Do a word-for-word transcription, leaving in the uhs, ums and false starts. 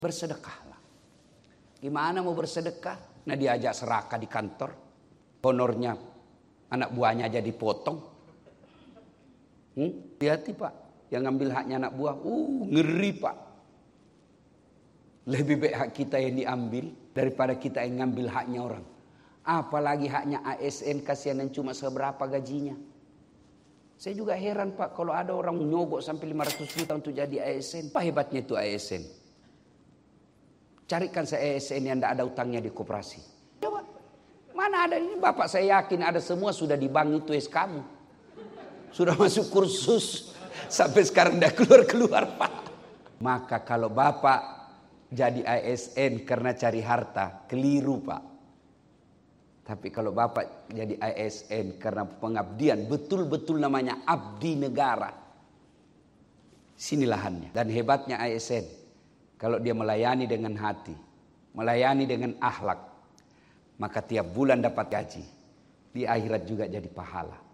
Bersedekahlah. Gimana mau bersedekah? Nah diajak serakah di kantor. Honornya anak buahnya aja dipotong. Hmm? Hati-hati pak. Yang ngambil haknya anak buah. Uh ngeri pak. Lebih baik hak kita yang diambil daripada kita yang ngambil haknya orang. Apalagi haknya A S N, kasihan yang cuma seberapa gajinya. Saya juga heran pak, kalau ada orang nyogok sampai lima ratus juta untuk jadi A S N. Apa hebatnya itu A S N? Carikan saya A S N yang tidak ada utangnya di koperasi. Coba, mana ada ini? Bapak saya yakin ada semua sudah di bank itu es kamu. Sudah masuk kursus. Sampai sekarang tidak keluar-keluar pak. Maka kalau bapak jadi A S N karena cari harta, keliru pak. Tapi kalau bapak jadi A S N karena pengabdian, betul-betul namanya abdi negara. Sini lahannya. Dan hebatnya A S N, kalau dia melayani dengan hati, melayani dengan akhlak, maka tiap bulan dapat gaji. Di akhirat juga jadi pahala.